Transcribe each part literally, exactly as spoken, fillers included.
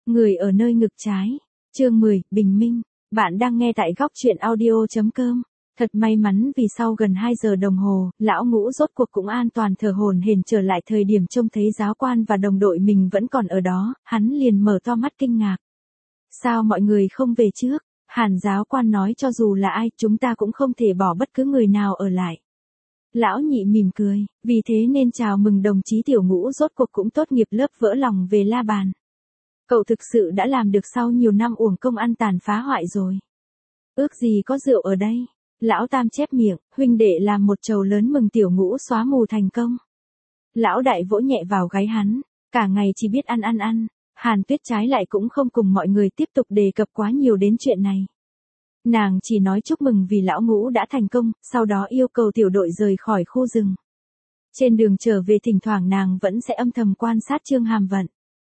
Người ở nơi ngực trái. Chương mười, Bình Minh. Bạn đang nghe tại góc truyện audio chấm com. Thật may mắn vì sau gần hai giờ đồng hồ, lão Ngũ rốt cuộc cũng an toàn thở hổn hển trở lại. Thời điểm trông thấy giáo quan và đồng đội mình vẫn còn ở đó, hắn liền mở to mắt kinh ngạc. Sao mọi người không về trước? Hàn giáo quan nói cho dù là ai, chúng ta cũng không thể bỏ bất cứ người nào ở lại. Lão Nhị mỉm cười, vì thế nên chào mừng đồng chí Tiểu Ngũ rốt cuộc cũng tốt nghiệp lớp vỡ lòng về la bàn. Cậu thực sự đã làm được sau nhiều năm uổng công ăn tàn phá hoại rồi. Ước gì có rượu ở đây. Lão Tam chép miệng, huynh đệ làm một chầu lớn mừng Tiểu Ngũ xóa mù thành công. Lão Đại vỗ nhẹ vào gáy hắn, cả ngày chỉ biết ăn ăn ăn. Hàn Tuyết trái lại cũng không cùng mọi người tiếp tục đề cập quá nhiều đến chuyện này. Nàng chỉ nói chúc mừng vì lão Ngũ đã thành công, sau đó yêu cầu tiểu đội rời khỏi khu rừng. Trên đường trở về thỉnh thoảng nàng vẫn sẽ âm thầm quan sát Trương Hàm Vận.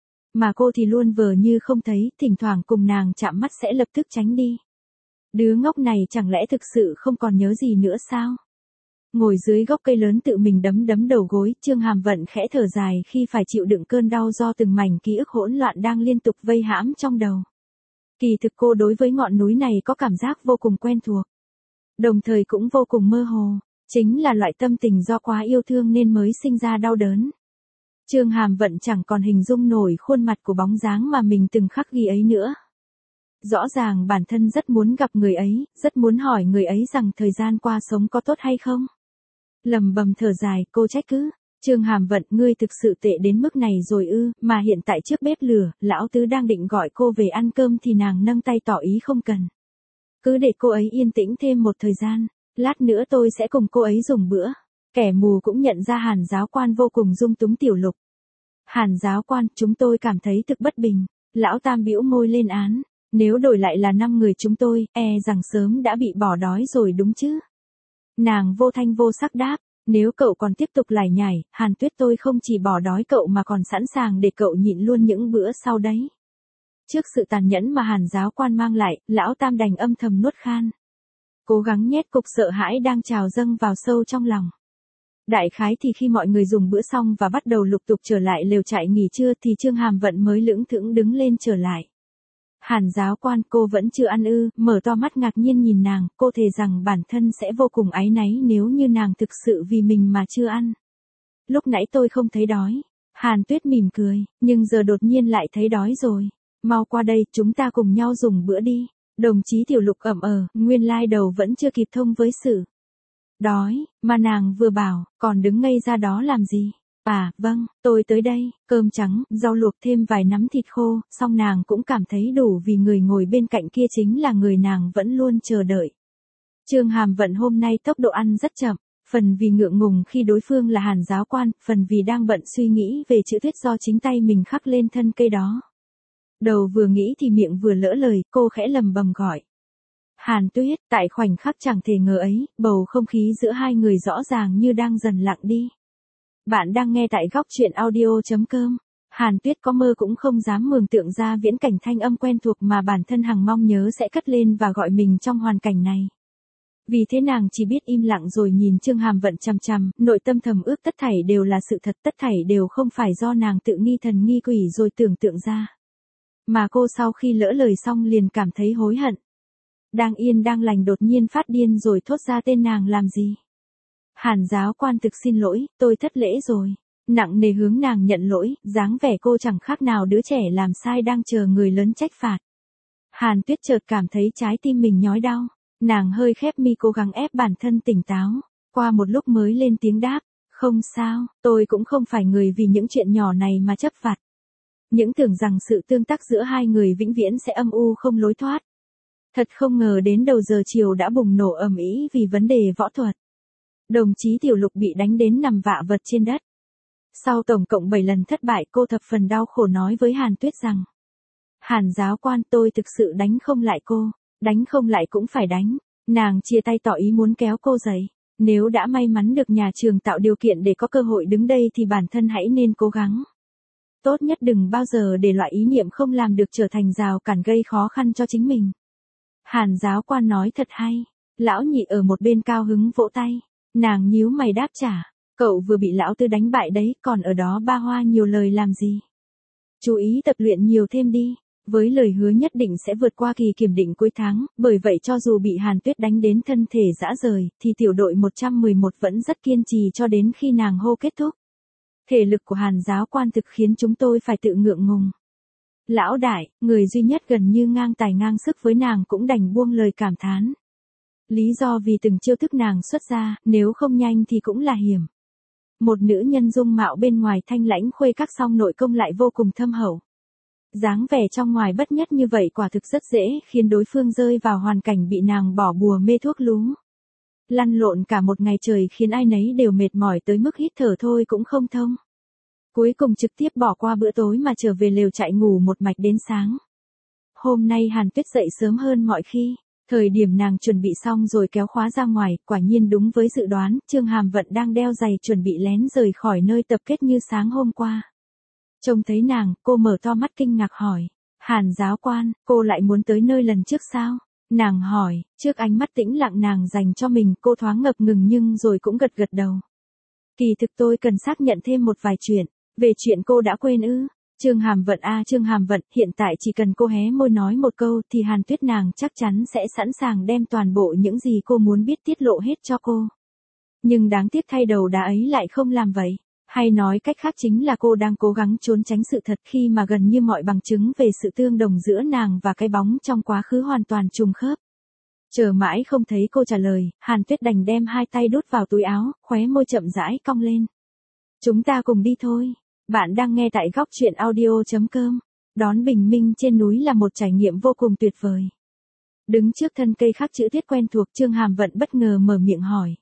Mà cô thì luôn vờ như không thấy, thỉnh thoảng cùng nàng chạm mắt sẽ lập tức tránh đi. Đứa ngốc này chẳng lẽ thực sự không còn nhớ gì nữa sao? Ngồi dưới gốc cây lớn tự mình đấm đấm đầu gối, Trương Hàm Vận khẽ thở dài khi phải chịu đựng cơn đau do từng mảnh ký ức hỗn loạn đang liên tục vây hãm trong đầu. Kỳ thực cô đối với ngọn núi này có cảm giác vô cùng quen thuộc. Đồng thời cũng vô cùng mơ hồ, chính là loại tâm tình do quá yêu thương nên mới sinh ra đau đớn. Trương Hàm Vận chẳng còn hình dung nổi khuôn mặt của bóng dáng mà mình từng khắc ghi ấy nữa. Rõ ràng bản thân rất muốn gặp người ấy, rất muốn hỏi người ấy rằng thời gian qua sống có tốt hay không. Lầm bầm thở dài, cô trách cứ. Trương Hàm Vận, ngươi thực sự tệ đến mức này rồi ư? Mà hiện tại trước bếp lửa, lão tứ đang định gọi cô về ăn cơm thì nàng nâng tay tỏ ý không cần. Cứ để cô ấy yên tĩnh thêm một thời gian, lát nữa tôi sẽ cùng cô ấy dùng bữa. Kẻ mù cũng nhận ra Hàn giáo quan vô cùng dung túng Tiểu Lục. Hàn giáo quan, chúng tôi cảm thấy thực bất bình. Lão Tam bĩu môi lên án. Nếu đổi lại là năm người chúng tôi, e rằng sớm đã bị bỏ đói rồi đúng chứ? Nàng vô thanh vô sắc đáp, nếu cậu còn tiếp tục lải nhải, Hàn Tuyết tôi không chỉ bỏ đói cậu mà còn sẵn sàng để cậu nhịn luôn những bữa sau đấy. Trước sự tàn nhẫn mà Hàn giáo quan mang lại, lão Tam đành âm thầm nuốt khan. Cố gắng nhét cục sợ hãi đang trào dâng vào sâu trong lòng. Đại khái thì khi mọi người dùng bữa xong và bắt đầu lục tục trở lại lều trại nghỉ trưa thì Trương Hàm Vận mới lững thững đứng lên trở lại. Hàn giáo quan, cô vẫn chưa ăn ư? Mở to mắt ngạc nhiên nhìn nàng, cô thề rằng bản thân sẽ vô cùng áy náy nếu như nàng thực sự vì mình mà chưa ăn. Lúc nãy tôi không thấy đói. Hàn Tuyết mỉm cười, nhưng giờ đột nhiên lại thấy đói rồi. Mau qua đây, chúng ta cùng nhau dùng bữa đi. Đồng chí Tiểu Lục ẩm ờ, nguyên lai đầu vẫn chưa kịp thông với sự. Đói, mà nàng vừa bảo, còn đứng ngây ra đó làm gì? À, vâng, tôi tới đây, cơm trắng, rau luộc thêm vài nắm thịt khô, xong nàng cũng cảm thấy đủ vì người ngồi bên cạnh kia chính là người nàng vẫn luôn chờ đợi. Trương Hàm Vận hôm nay tốc độ ăn rất chậm, phần vì ngượng ngùng khi đối phương là Hàn giáo quan, phần vì đang bận suy nghĩ về chữ thuyết do chính tay mình khắc lên thân cây đó. Đầu vừa nghĩ thì miệng vừa lỡ lời, cô khẽ lầm bầm gọi. Hàn Tuyết, tại khoảnh khắc chẳng thể ngờ ấy, bầu không khí giữa hai người rõ ràng như đang dần lặng đi. Bạn đang nghe tại góc truyện audio chấm com. Hàn Tuyết có mơ cũng không dám mường tượng ra viễn cảnh thanh âm quen thuộc mà bản thân hằng mong nhớ sẽ cất lên và gọi mình trong hoàn cảnh này. Vì thế nàng chỉ biết im lặng rồi nhìn Trương Hàm Vận chằm chằm, nội tâm thầm ước tất thảy đều là sự thật, tất thảy đều không phải do nàng tự nghi thần nghi quỷ rồi tưởng tượng ra. Mà cô sau khi lỡ lời xong liền cảm thấy hối hận. Đang yên đang lành đột nhiên phát điên rồi thốt ra tên nàng làm gì. Hàn giáo quan thực xin lỗi, tôi thất lễ rồi. Nặng nề hướng nàng nhận lỗi, dáng vẻ cô chẳng khác nào đứa trẻ làm sai đang chờ người lớn trách phạt. Hàn Tuyết chợt cảm thấy trái tim mình nhói đau. Nàng hơi khép mi cố gắng ép bản thân tỉnh táo. Qua một lúc mới lên tiếng đáp, không sao, tôi cũng không phải người vì những chuyện nhỏ này mà chấp vặt. Những tưởng rằng sự tương tác giữa hai người vĩnh viễn sẽ âm u không lối thoát. Thật không ngờ đến đầu giờ chiều đã bùng nổ ầm ĩ vì vấn đề võ thuật. Đồng chí Tiểu Lục bị đánh đến nằm vạ vật trên đất. Sau tổng cộng bảy lần thất bại cô thập phần đau khổ nói với Hàn Tuyết rằng. Hàn giáo quan, tôi thực sự đánh không lại cô, đánh không lại cũng phải đánh. Nàng chia tay tỏ ý muốn kéo cô dậy. Nếu đã may mắn được nhà trường tạo điều kiện để có cơ hội đứng đây thì bản thân hãy nên cố gắng. Tốt nhất đừng bao giờ để loại ý niệm không làm được trở thành rào cản gây khó khăn cho chính mình. Hàn giáo quan nói thật hay. Lão Nhị ở một bên cao hứng vỗ tay. Nàng nhíu mày đáp trả, cậu vừa bị lão Tư đánh bại đấy, còn ở đó ba hoa nhiều lời làm gì. Chú ý tập luyện nhiều thêm đi, Với lời hứa nhất định sẽ vượt qua kỳ kiểm định cuối tháng, bởi vậy cho dù bị Hàn Tuyết đánh đến thân thể rã rời, thì tiểu đội một trăm mười một vẫn rất kiên trì cho đến khi nàng hô kết thúc. Thể lực của Hàn giáo quan thực khiến chúng tôi phải tự ngượng ngùng. Lão đại, người duy nhất gần như ngang tài ngang sức với nàng cũng đành buông lời cảm thán. Lý do vì từng chiêu thức nàng xuất ra, nếu không nhanh thì cũng là hiểm. Một nữ nhân dung mạo bên ngoài thanh lãnh khuê các song nội công lại vô cùng thâm hậu. Dáng vẻ trong ngoài bất nhất như vậy quả thực rất dễ khiến đối phương rơi vào hoàn cảnh bị nàng bỏ bùa mê thuốc lú. Lăn lộn cả một ngày trời khiến ai nấy đều mệt mỏi tới mức hít thở thôi cũng không thông. Cuối cùng trực tiếp bỏ qua bữa tối mà trở về lều chạy ngủ một mạch đến sáng. Hôm nay Hàn Tuyết dậy sớm hơn mọi khi. Thời điểm nàng chuẩn bị xong rồi kéo khóa ra ngoài, quả nhiên đúng với dự đoán, Trương Hàm Vận đang đeo giày chuẩn bị lén rời khỏi nơi tập kết như sáng hôm qua. Trông thấy nàng, cô mở to mắt kinh ngạc hỏi. Hàn giáo quan, cô lại muốn tới nơi lần trước sao? Nàng hỏi, trước ánh mắt tĩnh lặng nàng dành cho mình, cô thoáng ngập ngừng nhưng rồi cũng gật gật đầu. Kỳ thực tôi cần xác nhận thêm một vài chuyện. Về chuyện cô đã quên ư? Trương Hàm Vận a à, Trương Hàm Vận, hiện tại chỉ cần cô hé môi nói một câu thì Hàn Tuyết nàng chắc chắn sẽ sẵn sàng đem toàn bộ những gì cô muốn biết tiết lộ hết cho cô. Nhưng đáng tiếc thay đầu đá ấy lại không làm vậy. Hay nói cách khác chính là cô đang cố gắng trốn tránh sự thật khi mà gần như mọi bằng chứng về sự tương đồng giữa nàng và cái bóng trong quá khứ hoàn toàn trùng khớp. Chờ mãi không thấy cô trả lời, Hàn Tuyết đành đem hai tay đút vào túi áo, khóe môi chậm rãi cong lên. Chúng ta cùng đi thôi. Bạn đang nghe tại góc truyện audio chấm com. Đón bình minh trên núi là một trải nghiệm vô cùng tuyệt vời. Đứng trước thân cây khắc chữ viết quen thuộc, Trương Hàm Vận bất ngờ mở miệng hỏi.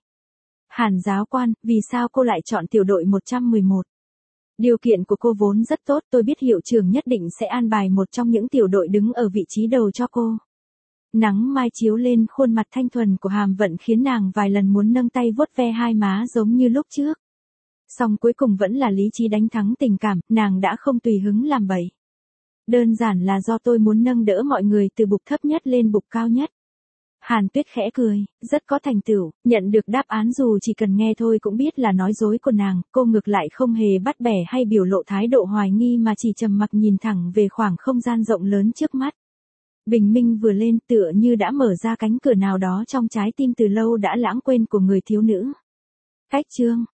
Hàn giáo quan, vì sao cô lại chọn tiểu đội một trăm mười một? Điều kiện của cô vốn rất tốt, tôi biết hiệu trưởng nhất định sẽ an bài một trong những tiểu đội đứng ở vị trí đầu cho cô. Nắng mai chiếu lên khuôn mặt thanh thuần của Hàm Vận khiến nàng vài lần muốn nâng tay vuốt ve hai má giống như lúc trước. Song cuối cùng vẫn là lý trí đánh thắng tình cảm, nàng đã không tùy hứng làm bậy. Đơn giản là do tôi muốn nâng đỡ mọi người từ bục thấp nhất lên bục cao nhất. Hàn Tuyết khẽ cười, rất có thành tựu, nhận được đáp án dù chỉ cần nghe thôi cũng biết là nói dối của nàng, cô ngược lại không hề bắt bẻ hay biểu lộ thái độ hoài nghi mà chỉ trầm mặc nhìn thẳng về khoảng không gian rộng lớn trước mắt. Bình minh vừa lên tựa như đã mở ra cánh cửa nào đó trong trái tim từ lâu đã lãng quên của người thiếu nữ. Cách chương